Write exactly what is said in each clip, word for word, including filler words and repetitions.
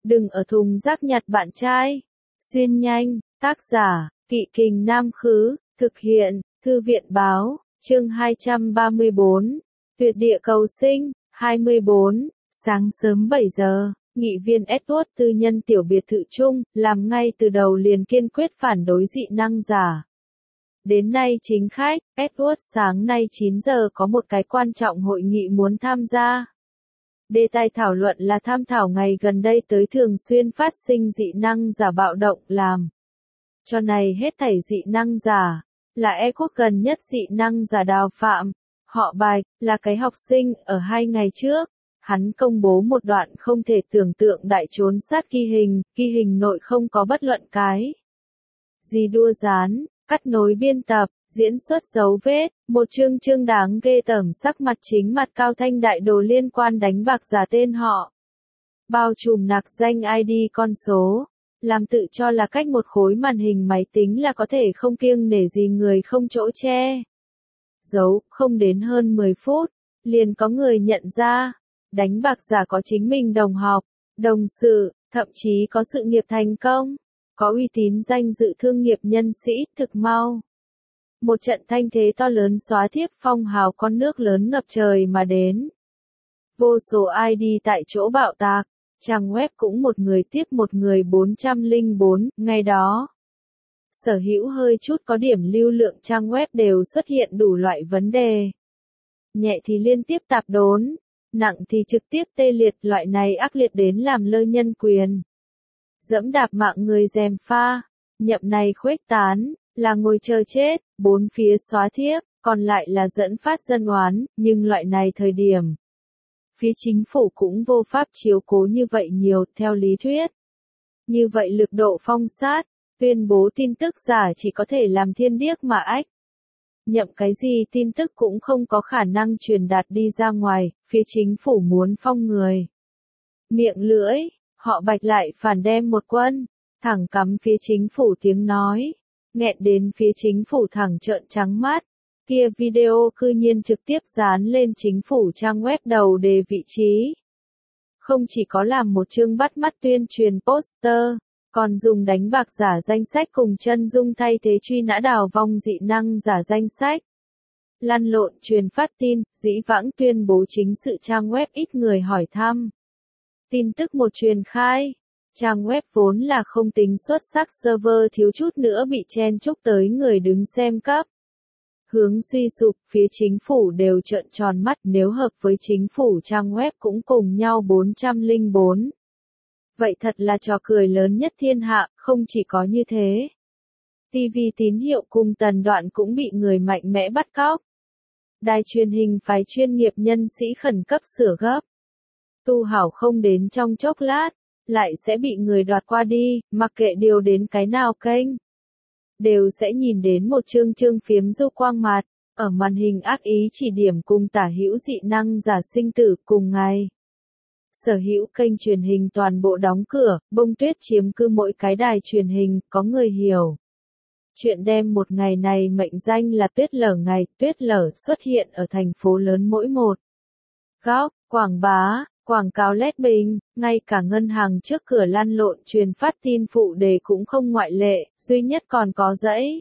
Đừng ở thùng rác nhặt bạn trai. Xuyên nhanh, tác giả, Kỵ Kình Nam Khứ, thực hiện, Thư viện Báo, chương hai trăm ba mươi bốn, Tuyệt địa cầu sinh, hai mươi bốn, sáng sớm bảy giờ, nghị viên Edward tư nhân tiểu biệt thự chung, làm ngay từ đầu liền kiên quyết phản đối dị năng giả. Đến nay chính khách, Edward sáng nay chín giờ có một cái quan trọng hội nghị muốn tham gia. Đề tài thảo luận là tham thảo ngày gần đây tới thường xuyên phát sinh dị năng giả bạo động làm. Cho này hết thảy dị năng giả, là E quốc gần nhất dị năng giả Đào Phạm, họ Bạch, là cái học sinh ở hai ngày trước. Hắn công bố một đoạn không thể tưởng tượng đại trốn sát ghi hình, ghi hình nội không có bất luận cái gì đua dán, cắt nối biên tập, diễn xuất dấu vết, một chương chương đáng ghê tởm sắc mặt chính mặt cao thanh đại đồ liên quan đánh bạc giả tên họ. Bao trùm nặc danh i đê con số, làm tự cho là cách một khối màn hình máy tính là có thể không kiêng nể gì người không chỗ che. Giấu, không đến hơn mười phút, liền có người nhận ra, đánh bạc giả có chính mình đồng học, đồng sự, thậm chí có sự nghiệp thành công, có uy tín danh dự thương nghiệp nhân sĩ, thực mau. Một trận thanh thế to lớn xóa thiếp phong hào con nước lớn ngập trời mà đến. Vô số i đê tại chỗ bạo tạc, trang web cũng một người tiếp một người bốn trăm lẻ bốn, ngày đó. Sở hữu hơi chút có điểm lưu lượng trang web đều xuất hiện đủ loại vấn đề. Nhẹ thì liên tiếp tạp đốn, nặng thì trực tiếp tê liệt, loại này ác liệt đến làm lơ nhân quyền. Dẫm đạp mạng người gièm pha, nhậm này khuếch tán, là ngồi chờ chết, bốn phía xóa thiếp, còn lại là dẫn phát dân oán, nhưng loại này thời điểm. Phía chính phủ cũng vô pháp chiếu cố như vậy nhiều, theo lý thuyết. Như vậy lực độ phong sát, tuyên bố tin tức giả chỉ có thể làm thiên điếc mà ách. Nhậm cái gì tin tức cũng không có khả năng truyền đạt đi ra ngoài, phía chính phủ muốn phong người. Miệng lưỡi, họ Bạch lại phản đem một quân, thẳng cắm phía chính phủ tiếng nói, nghẹn đến phía chính phủ thẳng trợn trắng mắt. Kia video cư nhiên trực tiếp dán lên chính phủ trang web đầu đề vị trí. Không chỉ có làm một chương bắt mắt tuyên truyền poster, còn dùng đánh bạc giả danh sách cùng chân dung thay thế truy nã đào vong dị năng giả danh sách. Lăn lộn truyền phát tin, dĩ vãng tuyên bố chính sự trang web ít người hỏi thăm. Tin tức một truyền khai, trang web vốn là không tính xuất sắc, server thiếu chút nữa bị chen chúc tới người đứng xem cấp. Hướng suy sụp, phía chính phủ đều trợn tròn mắt, nếu hợp với chính phủ trang web cũng cùng nhau bốn trăm lẻ bốn. Vậy thật là trò cười lớn nhất thiên hạ, không chỉ có như thế. ti vi tín hiệu cùng tần đoạn cũng bị người mạnh mẽ bắt cóc. Đài truyền hình phái chuyên nghiệp nhân sĩ khẩn cấp sửa gấp. Tu hảo không đến trong chốc lát, lại sẽ bị người đoạt qua đi, mặc kệ điều đến cái nào kênh. Đều sẽ nhìn đến một chương chương phiếm du quang mạt, ở màn hình ác ý chỉ điểm cùng tả hữu dị năng giả sinh tử cùng ngày. Sở hữu kênh truyền hình toàn bộ đóng cửa, bông tuyết chiếm cư mỗi cái đài truyền hình, có người hiểu. Chuyện đem một ngày này mệnh danh là tuyết lở ngày, tuyết lở xuất hiện ở thành phố lớn mỗi một góc, quảng bá, quảng cáo lét bình, ngay cả ngân hàng trước cửa lăn lộn truyền phát tin phụ đề cũng không ngoại lệ, duy nhất còn có dãy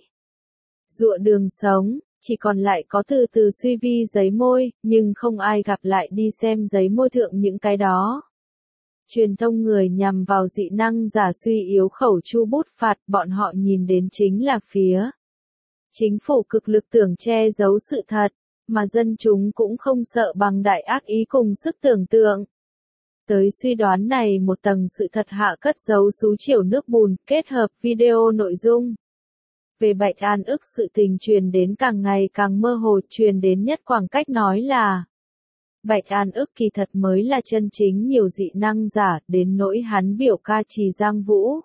dụa đường sống, chỉ còn lại có từ từ suy vi giấy môi, nhưng không ai gặp lại đi xem giấy môi thượng những cái đó. Truyền thông người nhằm vào dị năng giả suy yếu khẩu chu bút phạt, bọn họ nhìn đến chính là phía chính phủ cực lực tưởng che giấu sự thật, mà dân chúng cũng không sợ bằng đại ác ý cùng sức tưởng tượng. Tới suy đoán này một tầng sự thật hạ cất giấu sú chiều nước bùn, kết hợp video nội dung. Về Bạch An ức sự tình truyền đến càng ngày càng mơ hồ, truyền đến nhất khoảng cách nói là Bạch An ức kỳ thật mới là chân chính nhiều dị năng giả, đến nỗi hắn biểu ca Trì Giang Vũ.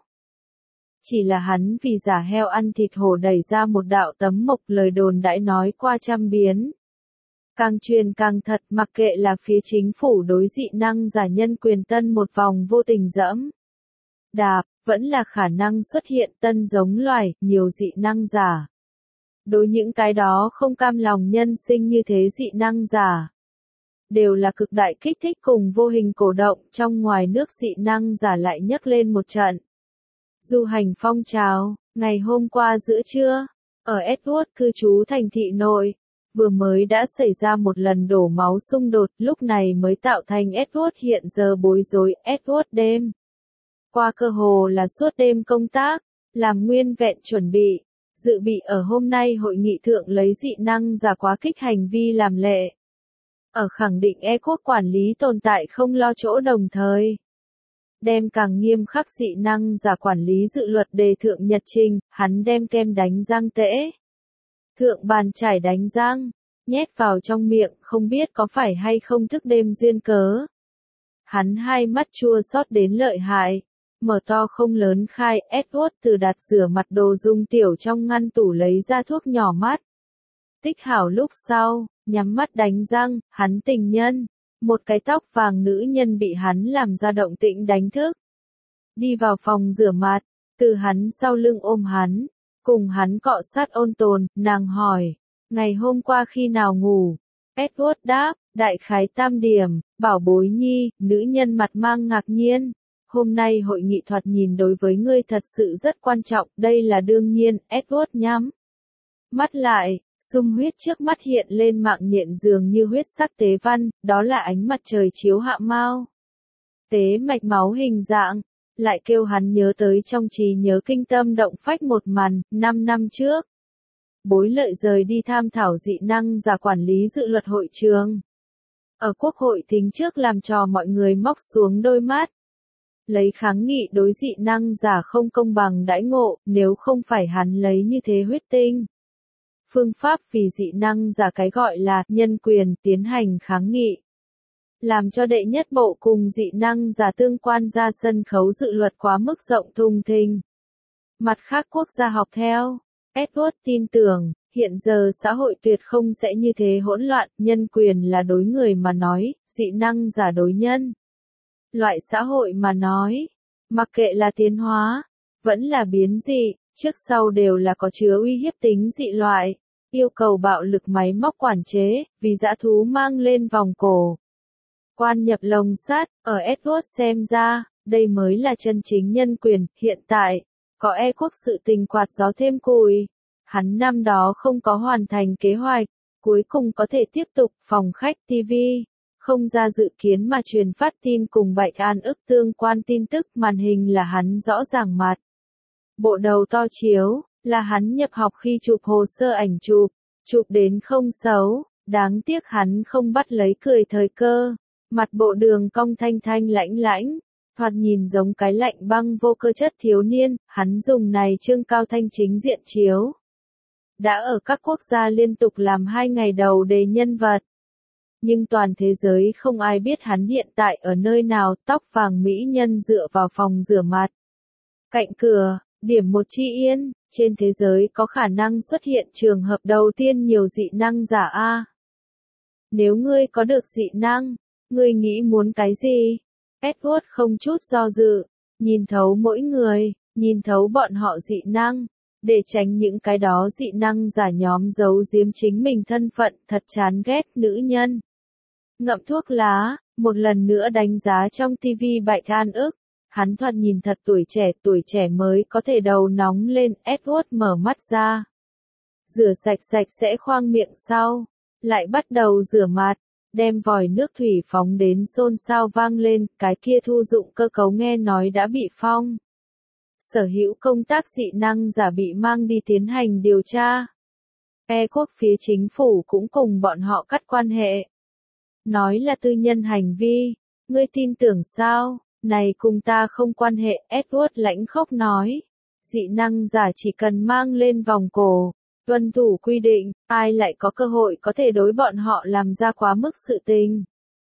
Chỉ là hắn vì giả heo ăn thịt hổ đẩy ra một đạo tấm mộc, lời đồn đãi nói qua trăm biến. Càng truyền càng thật, mặc kệ là phía chính phủ đối dị năng giả nhân quyền tân một vòng vô tình dẫm đạp, vẫn là khả năng xuất hiện tân giống loài, nhiều dị năng giả. Đối những cái đó không cam lòng nhân sinh như thế dị năng giả, đều là cực đại kích thích cùng vô hình cổ động, trong ngoài nước dị năng giả lại nhấc lên một trận. Du hành phong trào, ngày hôm qua giữa trưa, ở Edward cư trú thành thị nội, vừa mới đã xảy ra một lần đổ máu xung đột, lúc này mới tạo thành Edward hiện giờ bối rối. Edward đêm qua cơ hồ là suốt đêm công tác, làm nguyên vẹn chuẩn bị, dự bị ở hôm nay hội nghị thượng lấy dị năng giả quá kích hành vi làm lệ. Ở khẳng định e quốc quản lý tồn tại không lo chỗ đồng thời. Đem càng nghiêm khắc dị năng giả quản lý dự luật đề thượng nhật trình, hắn đem kem đánh răng tễ. Thượng bàn chải đánh răng, nhét vào trong miệng, không biết có phải hay không thức đêm duyên cớ. Hắn hai mắt chua xót đến lợi hại, mở to không lớn khai. Edward từ đặt rửa mặt đồ dùng tiểu trong ngăn tủ lấy ra thuốc nhỏ mắt. Tích hảo lúc sau, nhắm mắt đánh răng, hắn tình nhân. Một cái tóc vàng nữ nhân bị hắn làm ra động tĩnh đánh thức. Đi vào phòng rửa mặt, từ hắn sau lưng ôm hắn, cùng hắn cọ sát ôn tồn, nàng hỏi, ngày hôm qua khi nào ngủ? Edward đáp, đại khái tam điểm, bảo bối nhi, nữ nhân mặt mang ngạc nhiên. Hôm nay hội nghị thoạt nhìn đối với ngươi thật sự rất quan trọng, đây là đương nhiên. Edward nhắm mắt lại. Xung huyết trước mắt hiện lên mạng nhện dường như huyết sắc tế văn, đó là ánh mặt trời chiếu hạ mau. Tế mạch máu hình dạng, lại kêu hắn nhớ tới trong trí nhớ kinh tâm động phách một màn, năm năm trước. Bối lợi rời đi tham thảo dị năng giả quản lý dự luật hội trường. Ở quốc hội thính trước làm trò mọi người móc xuống đôi mắt. Lấy kháng nghị đối dị năng giả không công bằng đãi ngộ, nếu không phải hắn lấy như thế huyết tinh. Phương pháp vì dị năng giả cái gọi là nhân quyền tiến hành kháng nghị. Làm cho đệ nhất bộ cùng dị năng giả tương quan ra sân khấu dự luật quá mức rộng thùng thình. Mặt khác quốc gia học theo. Edward tin tưởng, hiện giờ xã hội tuyệt không sẽ như thế hỗn loạn, nhân quyền là đối người mà nói, dị năng giả đối nhân. Loại xã hội mà nói, mặc kệ là tiến hóa, vẫn là biến dị. Trước sau đều là có chứa uy hiếp tính dị loại, yêu cầu bạo lực máy móc quản chế, vì dã thú mang lên vòng cổ. Quan nhập lồng sắt, ở Edward xem ra, đây mới là chân chính nhân quyền, hiện tại, có e quốc sự tình quạt gió thêm củi. Hắn năm đó không có hoàn thành kế hoạch, cuối cùng có thể tiếp tục, phòng khách ti vi, không ra dự kiến mà truyền phát tin cùng Bạch An ức tương quan tin tức, màn hình là hắn rõ ràng mặt. Bộ đầu to chiếu, là hắn nhập học khi chụp hồ sơ ảnh chụp, chụp đến không xấu, đáng tiếc hắn không bắt lấy cười thời cơ, mặt bộ đường cong thanh thanh lãnh lãnh, thoạt nhìn giống cái lạnh băng vô cơ chất thiếu niên, hắn dùng này trương cao thanh chính diện chiếu. Đã ở các quốc gia liên tục làm hai ngày đầu đề nhân vật. Nhưng toàn thế giới không ai biết hắn hiện tại ở nơi nào, tóc vàng mỹ nhân dựa vào phòng rửa mặt. Cạnh cửa, điểm một chi yên, trên thế giới có khả năng xuất hiện trường hợp đầu tiên nhiều dị năng giả A. Nếu ngươi có được dị năng, ngươi nghĩ muốn cái gì? Edward không chút do dự, nhìn thấu mỗi người, nhìn thấu bọn họ dị năng, để tránh những cái đó dị năng giả nhóm giấu giếm chính mình thân phận, thật chán ghét nữ nhân. Ngậm thuốc lá, một lần nữa đánh giá trong tivi Bạch An ức. Hắn thoạt nhìn thật tuổi trẻ, tuổi trẻ mới có thể đầu nóng lên. Edward mở mắt ra. Rửa sạch sạch sẽ khoang miệng sau. Lại bắt đầu rửa mặt. Đem vòi nước thủy phóng đến xôn xao vang lên. Cái kia thu dụng cơ cấu nghe nói đã bị phong. Sở hữu công tác dị năng giả bị mang đi tiến hành điều tra. E quốc phía chính phủ cũng cùng bọn họ cắt quan hệ. Nói là tư nhân hành vi. Ngươi tin tưởng sao? Này cùng ta không quan hệ, Edward lãnh khốc nói. Dị năng giả chỉ cần mang lên vòng cổ, tuân thủ quy định, ai lại có cơ hội có thể đối bọn họ làm ra quá mức sự tình.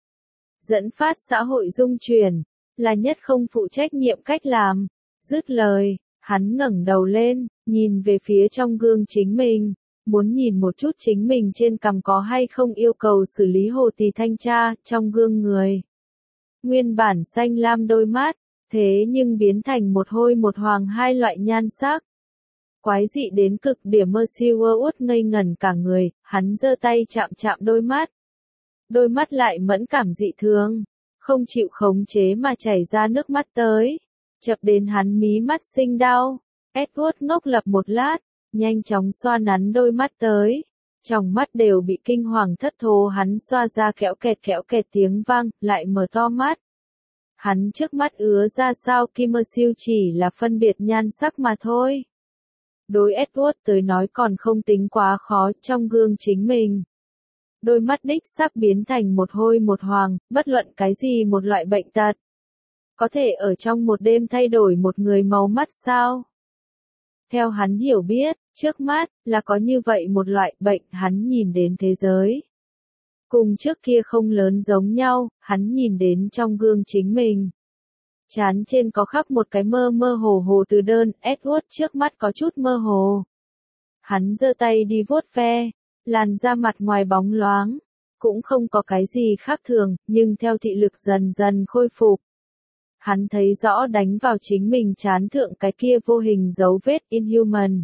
Dẫn phát xã hội dung chuyển, là nhất không phụ trách nhiệm cách làm. Dứt lời, hắn ngẩng đầu lên, nhìn về phía trong gương chính mình, muốn nhìn một chút chính mình trên cằm có hay không yêu cầu xử lý hồ tỳ thanh tra, trong gương người. Nguyên bản xanh lam đôi mắt, thế nhưng biến thành một hôi một hoàng hai loại nhan sắc. Quái dị đến cực điểm Mercy World ngây ngẩn cả người, hắn giơ tay chạm chạm đôi mắt. đôi mắt lại mẫn cảm dị thường, không chịu khống chế mà chảy ra nước mắt tới, chập đến hắn mí mắt sinh đau. Edward ngốc lập một lát, nhanh chóng xoa nắn đôi mắt tới, trong mắt đều bị kinh hoàng thất thố hắn xoa ra kẽo kẹt kẽo kẹt tiếng vang, lại mở to mắt. Hắn trước mắt ứa ra sao Kim Mơ Siêu chỉ là phân biệt nhan sắc mà thôi. Đối Edward tới nói còn không tính quá khó trong gương chính mình. Đôi mắt đích sắc biến thành một hôi một hoàng, bất luận cái gì một loại bệnh tật. Có thể ở trong một đêm thay đổi một người màu mắt sao? Theo hắn hiểu biết, trước mắt, là có như vậy một loại bệnh hắn nhìn đến thế giới. Cùng trước kia không lớn giống nhau, hắn nhìn đến trong gương chính mình. Trán trên có khắc một cái mơ mơ hồ hồ từ đơn, Edward trước mắt có chút mơ hồ. Hắn giơ tay đi vuốt ve, làn da mặt ngoài bóng loáng, cũng không có cái gì khác thường, nhưng theo thị lực dần dần khôi phục. Hắn thấy rõ đánh vào chính mình trán thượng cái kia vô hình dấu vết inhuman.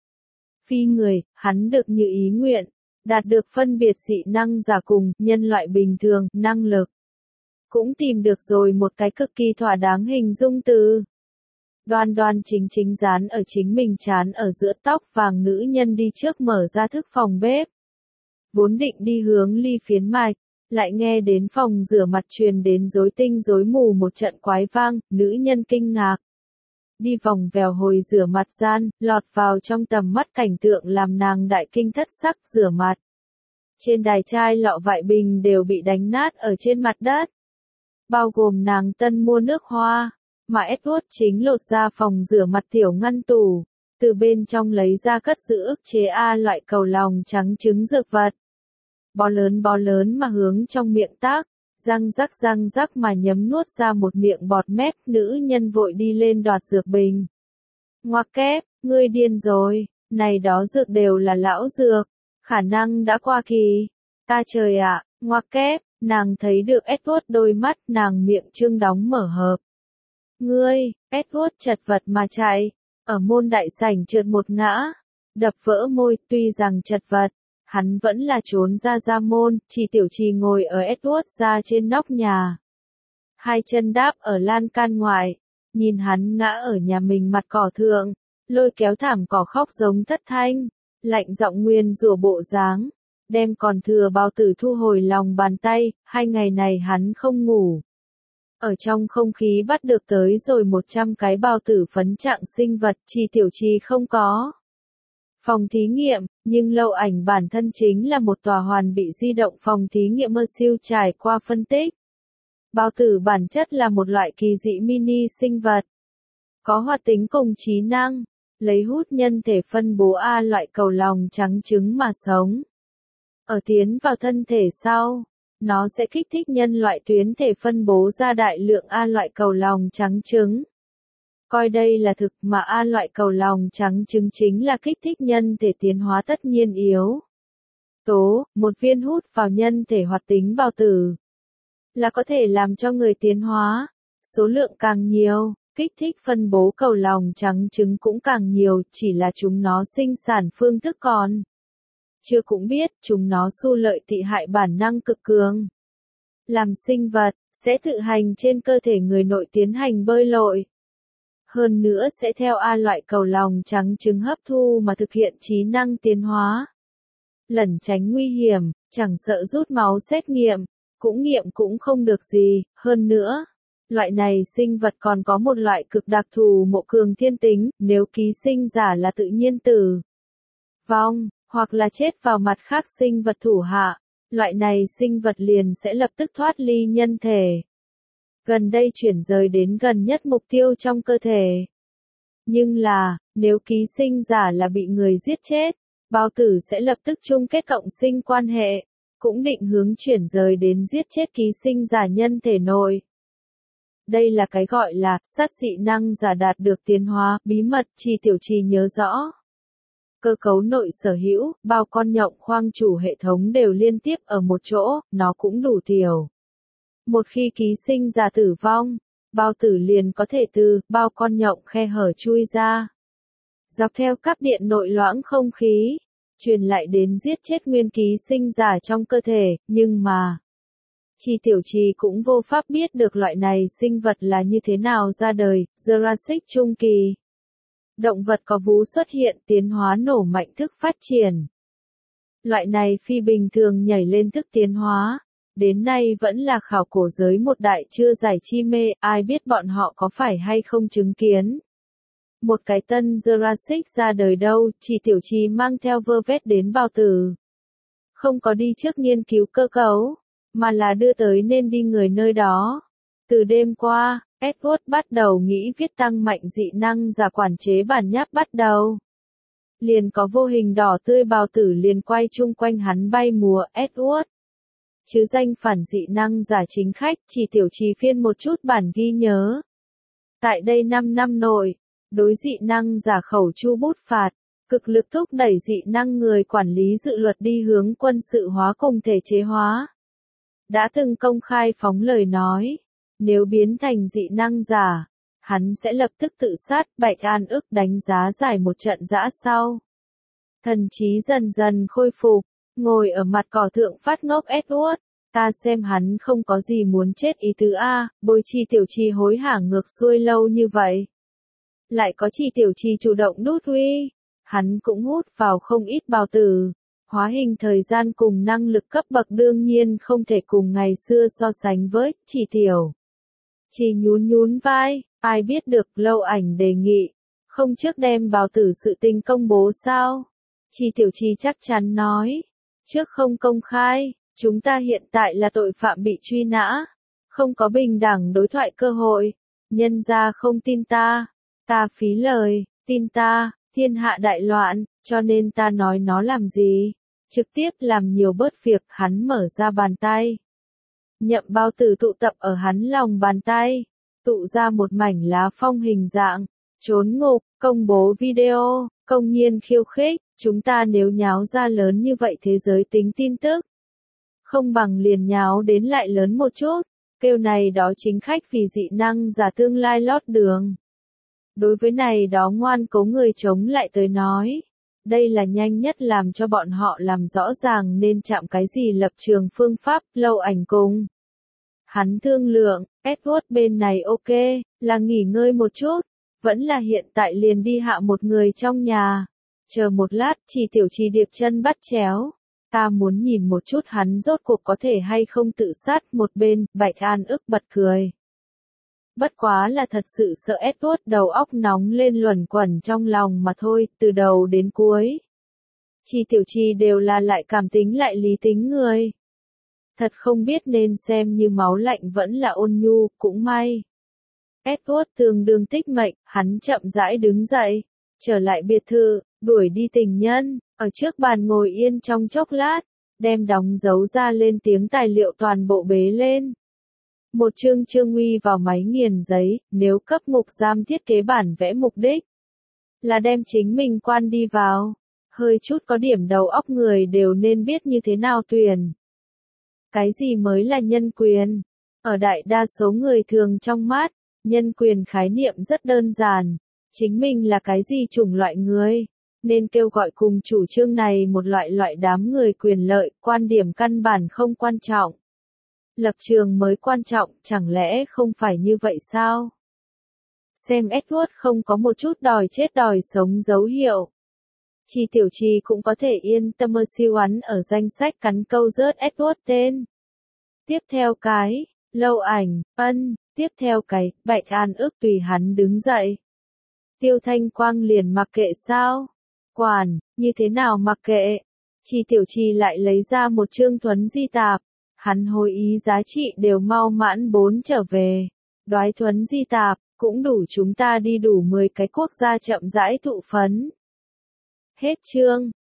Phi người, hắn được như ý nguyện, đạt được phân biệt dị năng giả cùng nhân loại bình thường, năng lực. Cũng tìm được rồi một cái cực kỳ thỏa đáng hình dung từ. Đoan đoan chính chính dán ở chính mình trán ở giữa tóc vàng nữ nhân đi trước mở ra thức phòng bếp. Vốn định đi hướng ly phiến mạch, lại nghe đến phòng rửa mặt truyền đến rối tinh rối mù một trận quái vang, nữ nhân kinh ngạc. Đi vòng vèo hồi rửa mặt gian, lọt vào trong tầm mắt cảnh tượng làm nàng đại kinh thất sắc rửa mặt. Trên đài chai lọ vại bình đều bị đánh nát ở trên mặt đất. Bao gồm nàng tân mua nước hoa, mà Edward chính lột ra phòng rửa mặt tiểu ngăn tủ, từ bên trong lấy ra cất giữ ức chế A loại cầu lòng trắng trứng dược vật. Bó lớn bó lớn mà hướng trong miệng tác, răng rắc răng rắc mà nhấm nuốt ra một miệng bọt mép, nữ nhân vội đi lên đoạt dược bình. Ngoặc kép, ngươi điên rồi, này đó dược đều là lão dược, khả năng đã qua kỳ. Ta trời ạ, ngoặc kép, nàng thấy được Edward đôi mắt, nàng miệng trương đóng mở hợp. Ngươi, Edward chật vật mà chạy, ở môn đại sảnh trượt một ngã, đập vỡ môi, tuy rằng chật vật. Hắn vẫn là trốn ra ra môn, chỉ tiểu trì ngồi ở Edward ra trên nóc nhà. Hai chân đáp ở lan can ngoài, nhìn hắn ngã ở nhà mình mặt cỏ thượng, lôi kéo thảm cỏ khóc giống thất thanh, lạnh giọng nguyên rủa bộ dáng, đem còn thừa bao tử thu hồi lòng bàn tay, hai ngày này hắn không ngủ. Ở trong không khí bắt được tới rồi một trăm cái bao tử phấn trạng sinh vật, chỉ tiểu trì không có. Phòng thí nghiệm, nhưng lâu ảnh bản thân chính là một tòa hoàn bị di động phòng thí nghiệm mơ siêu trải qua phân tích. Bao tử bản chất là một loại kỳ dị mini sinh vật. Có hoạt tính cùng trí năng, lấy hút nhân thể phân bố A loại cầu lòng trắng trứng mà sống. Ở tiến vào thân thể sau, nó sẽ kích thích nhân loại tuyến thể phân bố ra đại lượng A loại cầu lòng trắng trứng. Coi đây là thực mà A loại cầu lòng trắng trứng chính là kích thích nhân thể tiến hóa tất nhiên yếu. Tố, một viên hút vào nhân thể hoạt tính bao tử, là có thể làm cho người tiến hóa. Số lượng càng nhiều, kích thích phân bố cầu lòng trắng trứng cũng càng nhiều, chỉ là chúng nó sinh sản phương thức còn chưa cũng biết, chúng nó xu lợi tị hại bản năng cực cường. Làm sinh vật, sẽ tự hành trên cơ thể người nội tiến hành bơi lội. Hơn nữa sẽ theo A loại cầu lòng trắng trứng hấp thu mà thực hiện trí năng tiến hóa. Lẩn tránh nguy hiểm, chẳng sợ rút máu xét nghiệm, cũng nghiệm cũng không được gì, hơn nữa. Loại này sinh vật còn có một loại cực đặc thù mộ cường thiên tính, nếu ký sinh giả là tự nhiên tử vong, hoặc là chết vào mặt khác sinh vật thủ hạ, loại này sinh vật liền sẽ lập tức thoát ly nhân thể. Gần đây chuyển rời đến gần nhất mục tiêu trong cơ thể. Nhưng là, nếu ký sinh giả là bị người giết chết, bao tử sẽ lập tức chung kết cộng sinh quan hệ, cũng định hướng chuyển rời đến giết chết ký sinh giả nhân thể nội. Đây là cái gọi là sát dị năng giả đạt được tiến hóa, bí mật, Chi tiểu trì nhớ rõ. Cơ cấu nội sở hữu, bao con nhộng khoang chủ hệ thống đều liên tiếp ở một chỗ, nó cũng đủ tiểu. Một khi ký sinh giả tử vong, bao tử liền có thể từ bao con nhộng khe hở chui ra. Dọc theo cáp điện nội loãng không khí, truyền lại đến giết chết nguyên ký sinh giả trong cơ thể, nhưng mà, Chi Tiểu Trì cũng vô pháp biết được loại này sinh vật là như thế nào ra đời, Jurassic Trung Kỳ. Động vật có vú xuất hiện tiến hóa nổ mạnh thức phát triển. Loại này phi bình thường nhảy lên thức tiến hóa. Đến nay vẫn là khảo cổ giới một đại chưa giải chi mê, ai biết bọn họ có phải hay không chứng kiến. Một cái tân Jurassic ra đời đâu, Chi Tiểu Trì mang theo vơ vét đến bao tử. Không có đi trước nghiên cứu cơ cấu, mà là đưa tới nên đi người nơi đó. Từ đêm qua, Edward bắt đầu nghĩ viết tăng mạnh dị năng giả quản chế bản nháp bắt đầu. Liền có vô hình đỏ tươi bào tử liền quay chung quanh hắn bay múa, Edward. Chứ danh phản dị năng giả chính khách, Chi Tiểu Trì phiên một chút bản ghi nhớ. Tại đây năm năm nội, đối dị năng giả khẩu chu bút phạt, cực lực thúc đẩy dị năng người quản lý dự luật đi hướng quân sự hóa cùng thể chế hóa. Đã từng công khai phóng lời nói, nếu biến thành dị năng giả, hắn sẽ lập tức tự sát. Bạch An ức đánh giá giải một trận dã sau. Thần trí dần dần khôi phục, ngồi ở mặt cỏ thượng phát ngốc Edward, ta xem hắn không có gì muốn chết ý tứ A, bồi Chi Tiểu Trì hối hả ngược xuôi lâu như vậy. Lại có Chi Tiểu Trì chủ động đút uy, hắn cũng hút vào không ít bào tử. Hóa hình thời gian cùng năng lực cấp bậc đương nhiên không thể cùng ngày xưa so sánh với, Chi Tiểu Trì nhún nhún vai, ai biết được. Lâu Ảnh đề nghị, không trước đem bào tử sự tình công bố sao? Chi Tiểu Trì chắc chắn nói, trước không công khai, chúng ta hiện tại là tội phạm bị truy nã, không có bình đẳng đối thoại cơ hội, nhân gia không tin ta, ta phí lời, tin ta, thiên hạ đại loạn, cho nên ta nói nó làm gì, trực tiếp làm nhiều bớt việc. Hắn mở ra bàn tay, nhậm bao tử tụ tập ở hắn lòng bàn tay, tụ ra một mảnh lá phong hình dạng, trốn ngục, công bố video, công nhiên khiêu khích, chúng ta nếu nháo ra lớn như vậy thế giới tính tin tức. Không bằng liền nháo đến lại lớn một chút, kêu này đó chính khách vì dị năng giả tương lai lót đường. Đối với này đó ngoan cố người chống lại tới nói, đây là nhanh nhất làm cho bọn họ làm rõ ràng nên chạm cái gì lập trường phương pháp. Lâu Ảnh cùng hắn thương lượng, Edward bên này ok, là nghỉ ngơi một chút, vẫn là hiện tại liền đi hạ một người trong nhà. Chờ một lát, Chi Tiểu Trì điệp chân bắt chéo. Ta muốn nhìn một chút hắn rốt cuộc có thể hay không tự sát. Một bên, Bạch An ức bật cười. Bất quá là thật sự sợ Edward đầu óc nóng lên luẩn quẩn trong lòng mà thôi, từ đầu đến cuối. Chi Tiểu Trì đều là lại cảm tính lại lý tính người. Thật không biết nên xem như máu lạnh vẫn là ôn nhu, cũng may. Edward tương đương tích mệnh, hắn chậm rãi đứng dậy, trở lại biệt thự, đuổi đi tình nhân, ở trước bàn ngồi yên trong chốc lát, đem đóng dấu ra lên tiếng tài liệu toàn bộ bế lên. Một chương chương uy vào máy nghiền giấy, nếu cấp ngục giam thiết kế bản vẽ mục đích là đem chính mình quan đi vào, hơi chút có điểm đầu óc người đều nên biết như thế nào tuyển. Cái gì mới là nhân quyền? Ở đại đa số người thường trong mắt, nhân quyền khái niệm rất đơn giản, chính mình là cái gì chủng loại người, nên kêu gọi cùng chủ trương này một loại loại đám người quyền lợi, quan điểm căn bản không quan trọng. Lập trường mới quan trọng, chẳng lẽ không phải như vậy sao? Xem Edward không có một chút đòi chết đòi sống dấu hiệu. Chi Tiểu Trì cũng có thể yên tâm siêu hắn ở danh sách cắn câu rớt Edward tên. Tiếp theo cái, Lâu Ảnh, ân, tiếp theo cái, Bạch An ức tùy hắn đứng dậy. Tiêu Thanh Quang liền mặc kệ sao? Quản, như thế nào mặc kệ? Chi Tiểu Trì lại lấy ra một chương thuấn di tạp. Hắn hồi ý giá trị đều mau mãn bốn trở về. Đoái thuấn di tạp, cũng đủ chúng ta đi đủ mười cái quốc gia chậm rãi thụ phấn. Hết chương.